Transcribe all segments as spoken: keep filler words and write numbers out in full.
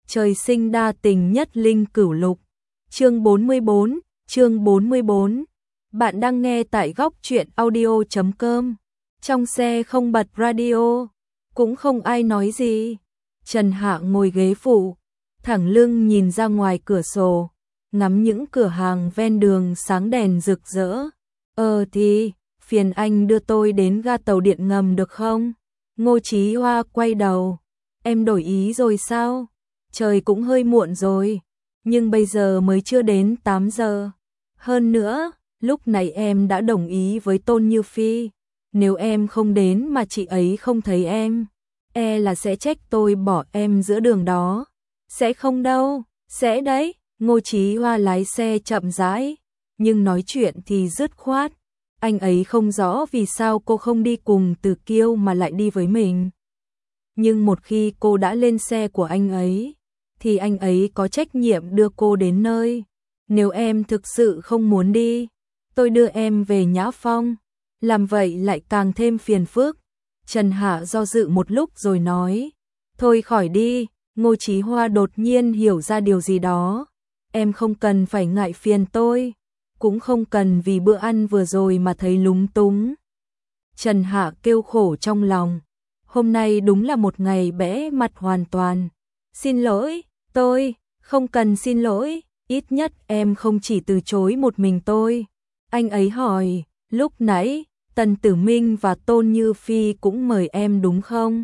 Trời sinh đa tình nhất linh cửu lục. Chương bốn mươi bốn, chương bốn mươi bốn. Bạn đang nghe tại góc truyện audio chấm com. Trong xe không bật radio, cũng không ai nói gì. Trần Hạ ngồi ghế phụ, thẳng lưng nhìn ra ngoài cửa sổ, ngắm những cửa hàng ven đường sáng đèn rực rỡ. Ờ thì, phiền anh đưa tôi đến ga tàu điện ngầm được không? Ngô Chí Hoa quay đầu. Em đổi ý rồi sao? Trời cũng hơi muộn rồi, nhưng bây giờ mới chưa đến tám giờ. Hơn nữa, lúc này em đã đồng ý với Tôn Như Phi. Nếu em không đến mà chị ấy không thấy em, e là sẽ trách tôi bỏ em giữa đường đó. Sẽ không đâu, sẽ đấy. Ngô Chí Hoa lái xe chậm rãi, nhưng nói chuyện thì dứt khoát. Anh ấy không rõ vì sao cô không đi cùng Từ Kiêu mà lại đi với mình. Nhưng một khi cô đã lên xe của anh ấy, thì anh ấy có trách nhiệm đưa cô đến nơi. Nếu em thực sự không muốn đi, tôi đưa em về Nhã Phong. Làm vậy lại càng thêm phiền phức. Trần Hạ do dự một lúc rồi nói, thôi khỏi đi. Ngô Chí Hoa đột nhiên hiểu ra điều gì đó. Em không cần phải ngại phiền tôi, cũng không cần vì bữa ăn vừa rồi mà thấy lúng túng. Trần Hạ kêu khổ trong lòng. Hôm nay đúng là một ngày bẽ mặt hoàn toàn. Xin lỗi, tôi, không cần xin lỗi, ít nhất em không chỉ từ chối một mình tôi. Anh ấy hỏi, lúc nãy, Tần Tử Minh và Tôn Như Phi cũng mời em đúng không?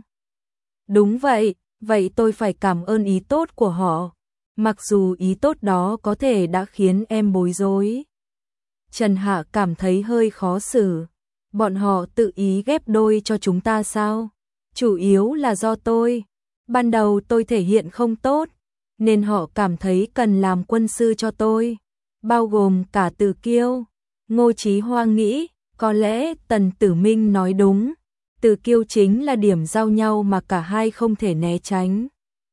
Đúng vậy, vậy tôi phải cảm ơn ý tốt của họ. Mặc dù ý tốt đó có thể đã khiến em bối rối. Trần Hạ cảm thấy hơi khó xử. Bọn họ tự ý ghép đôi cho chúng ta sao? Chủ yếu là do tôi. Ban đầu tôi thể hiện không tốt, nên họ cảm thấy cần làm quân sư cho tôi, bao gồm cả Từ Kiêu. Ngô Chí Hoa nghĩ, có lẽ Tần Tử Minh nói đúng. Từ Kiêu chính là điểm giao nhau mà cả hai không thể né tránh.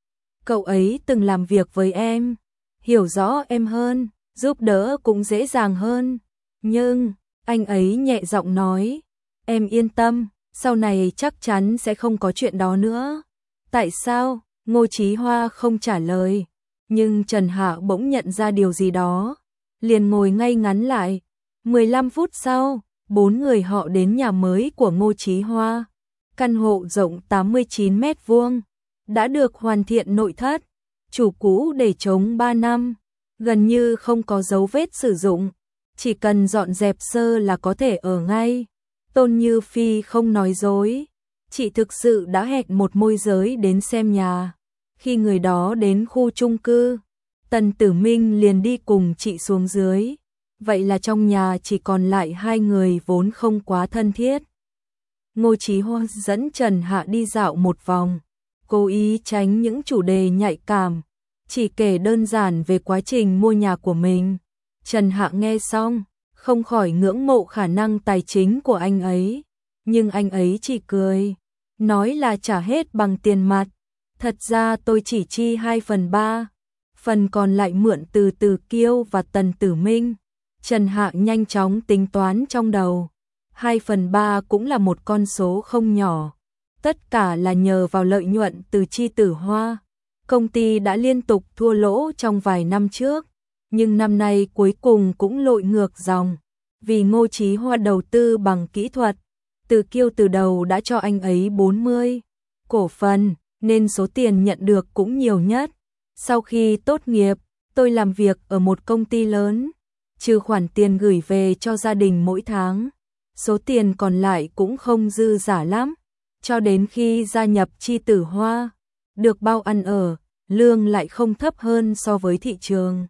Cậu ấy từng làm việc với em, hiểu rõ em hơn, giúp đỡ cũng dễ dàng hơn. Nhưng, anh ấy nhẹ giọng nói, em yên tâm, sau này chắc chắn sẽ không có chuyện đó nữa. Tại sao? Ngô Chí Hoa không trả lời, nhưng Trần Hạ bỗng nhận ra điều gì đó, liền ngồi ngay ngắn lại. mười lăm phút sau, bốn người họ đến nhà mới của Ngô Chí Hoa. Căn hộ rộng tám mươi chín mét vuông, đã được hoàn thiện nội thất, chủ cũ để trống ba năm, gần như không có dấu vết sử dụng, chỉ cần dọn dẹp sơ là có thể ở ngay. Tôn Như Phi không nói dối, chị thực sự đã hẹn một môi giới đến xem nhà. Khi người đó đến khu chung cư, Tần Tử Minh liền đi cùng chị xuống dưới. Vậy là trong nhà chỉ còn lại hai người vốn không quá thân thiết. Ngô Chí Hoa dẫn Trần Hạ đi dạo một vòng, cố ý tránh những chủ đề nhạy cảm, chỉ kể đơn giản về quá trình mua nhà của mình. Trần Hạ nghe xong, không khỏi ngưỡng mộ khả năng tài chính của anh ấy, nhưng anh ấy chỉ cười, nói là trả hết bằng tiền mặt. Thật ra tôi chỉ chi hai phần ba, phần còn lại mượn từ Từ Kiêu và Tần Tử Minh. Trần Hạ nhanh chóng tính toán trong đầu, hai phần ba cũng là một con số không nhỏ. Tất cả là nhờ vào lợi nhuận từ Chi Tử Hoa. Công ty đã liên tục thua lỗ trong vài năm trước, nhưng năm nay cuối cùng cũng lội ngược dòng. Vì Ngô Chí Hoa đầu tư bằng kỹ thuật, Từ Kiêu từ đầu đã cho anh ấy bốn mươi cổ phần, nên số tiền nhận được cũng nhiều nhất. Sau khi tốt nghiệp, tôi làm việc ở một công ty lớn, trừ khoản tiền gửi về cho gia đình mỗi tháng, số tiền còn lại cũng không dư giả lắm. Cho đến khi gia nhập Chi Tử Hoa, được bao ăn ở, lương lại không thấp hơn so với thị trường.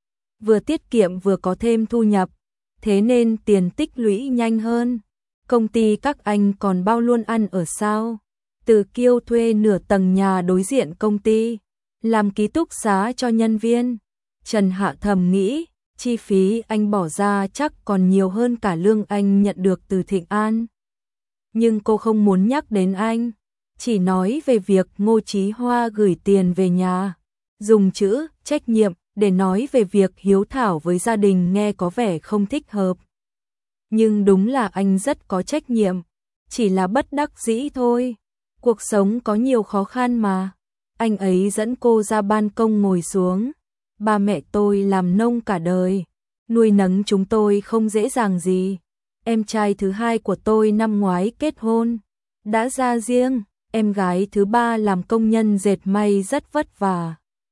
Vừa tiết kiệm vừa có thêm thu nhập, thế nên tiền tích lũy nhanh hơn. Công ty các anh còn bao luôn ăn ở sao? Từ Kiêu thuê nửa tầng nhà đối diện công ty, làm ký túc xá cho nhân viên. Trần Hạ thầm nghĩ, chi phí anh bỏ ra chắc còn nhiều hơn cả lương anh nhận được từ Thịnh An. Nhưng cô không muốn nhắc đến anh, chỉ nói về việc Ngô Chí Hoa gửi tiền về nhà, dùng chữ trách nhiệm để nói về việc hiếu thảo với gia đình nghe có vẻ không thích hợp. Nhưng đúng là anh rất có trách nhiệm, chỉ là bất đắc dĩ thôi. Cuộc sống có nhiều khó khăn mà. Anh ấy dẫn cô ra ban công ngồi xuống. Ba mẹ tôi làm nông cả đời, nuôi nấng chúng tôi không dễ dàng gì. Em trai thứ hai của tôi năm ngoái kết hôn, đã ra riêng, em gái thứ ba làm công nhân dệt may rất vất vả.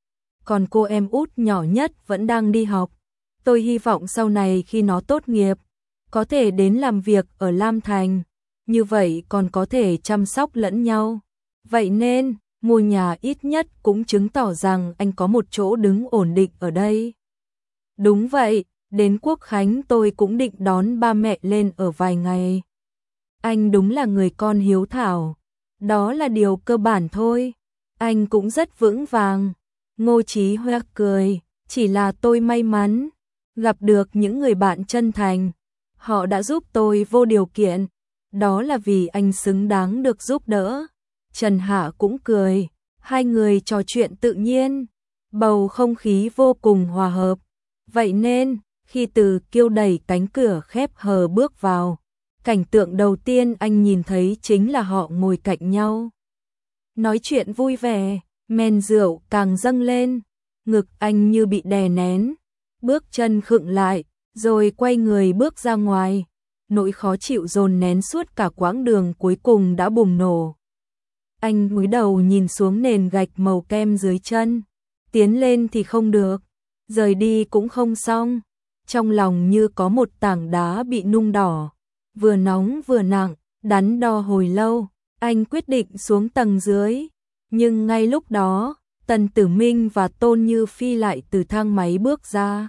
Còn cô em út nhỏ nhất vẫn đang đi học. Tôi hy vọng sau này khi nó tốt nghiệp, có thể đến làm việc ở Lam Thành, như vậy còn có thể chăm sóc lẫn nhau. Vậy nên, mua nhà ít nhất cũng chứng tỏ rằng anh có một chỗ đứng ổn định ở đây. Đúng vậy, đến Quốc Khánh tôi cũng định đón ba mẹ lên ở vài ngày. Anh đúng là người con hiếu thảo, đó là điều cơ bản thôi. Anh cũng rất vững vàng. Ngô Chí Hoa cười, chỉ là tôi may mắn gặp được những người bạn chân thành. Họ đã giúp tôi vô điều kiện, đó là vì anh xứng đáng được giúp đỡ. Trần Hạ cũng cười, hai người trò chuyện tự nhiên, bầu không khí vô cùng hòa hợp. Vậy nên, khi Từ Kiêu đẩy cánh cửa khép hờ bước vào, cảnh tượng đầu tiên anh nhìn thấy chính là họ ngồi cạnh nhau. Nói chuyện vui vẻ, men rượu càng dâng lên, ngực anh như bị đè nén, bước chân khựng lại, rồi quay người bước ra ngoài. Nỗi khó chịu dồn nén suốt cả quãng đường cuối cùng đã bùng nổ. Anh cúi đầu nhìn xuống nền gạch màu kem dưới chân, tiến lên thì không được, rời đi cũng không xong. Trong lòng như có một tảng đá bị nung đỏ, vừa nóng vừa nặng, đắn đo hồi lâu, anh quyết định xuống tầng dưới. Nhưng ngay lúc đó, Tần Tử Minh và Tôn Như Phi lại từ thang máy bước ra.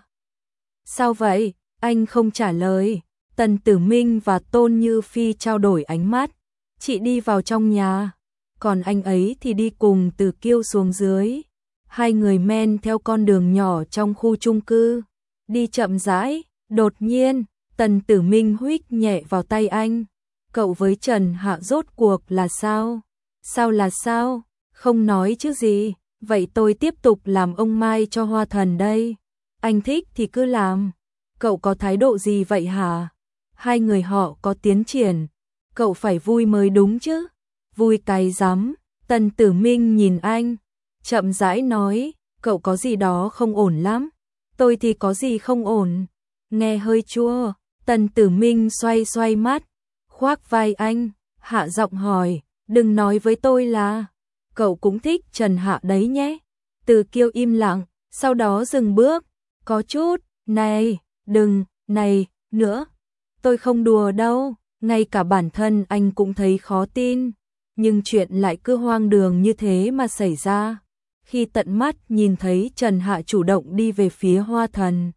Sao vậy? Anh không trả lời. Tần Tử Minh và Tôn Như Phi trao đổi ánh mắt. Chị đi vào trong nhà, còn anh ấy thì đi cùng Từ Kiêu xuống dưới. Hai người men theo con đường nhỏ trong khu chung cư, đi chậm rãi. Đột nhiên, Tần Tử Minh huých nhẹ vào tay anh. Cậu với Trần Hạ rốt cuộc là sao? Sao là sao? Không nói chứ gì, vậy tôi tiếp tục làm ông Mai cho Hoa Thần đây. Anh thích thì cứ làm. Cậu có thái độ gì vậy hả? Hai người họ có tiến triển, cậu phải vui mới đúng chứ. Vui cái rắm. Tần Tử Minh nhìn anh, chậm rãi nói, cậu có gì đó không ổn lắm. Tôi thì có gì không ổn? Nghe hơi chua. Tần Tử Minh xoay xoay mắt, khoác vai anh, hạ giọng hỏi, đừng nói với tôi là cậu cũng thích Trần Hạ đấy nhé. Từ Kiêu im lặng, sau đó dừng bước, có chút, này, đừng, này, nữa. Tôi không đùa đâu, ngay cả bản thân anh cũng thấy khó tin, nhưng chuyện lại cứ hoang đường như thế mà xảy ra. Khi tận mắt nhìn thấy Trần Hạ chủ động đi về phía Hoa Thần,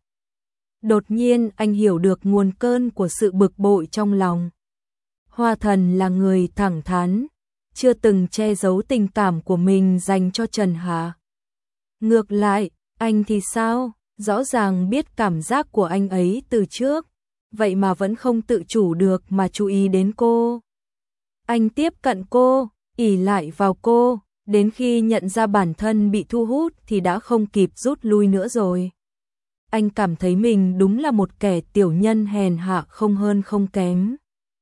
đột nhiên anh hiểu được nguồn cơn của sự bực bội trong lòng. Hoa Thần là người thẳng thắn, chưa từng che giấu tình cảm của mình dành cho Trần Hạ. Ngược lại, anh thì sao? Rõ ràng biết cảm giác của anh ấy từ trước, vậy mà vẫn không tự chủ được mà chú ý đến cô. Anh tiếp cận cô, ỷ lại vào cô, đến khi nhận ra bản thân bị thu hút thì đã không kịp rút lui nữa rồi. Anh cảm thấy mình đúng là một kẻ tiểu nhân hèn hạ không hơn không kém.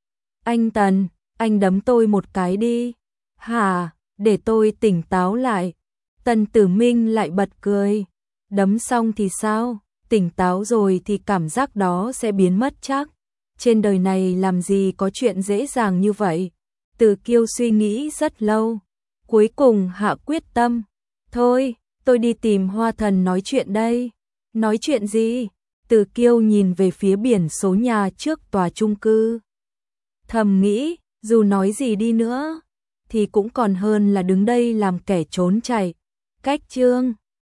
Anh Tần, anh đấm tôi một cái đi. Hả, để tôi tỉnh táo lại. Tần Tử Minh lại bật cười. Đấm xong thì sao? Tỉnh táo rồi thì cảm giác đó sẽ biến mất chắc. Trên đời này làm gì có chuyện dễ dàng như vậy. Từ Kiêu suy nghĩ rất lâu, cuối cùng hạ quyết tâm. Thôi, tôi đi tìm Hoa Thần nói chuyện đây. Nói chuyện gì? Từ Kiêu nhìn về phía biển số nhà trước tòa chung cư. Thầm nghĩ, dù nói gì đi nữa, thì cũng còn hơn là đứng đây làm kẻ trốn chạy. Cách chương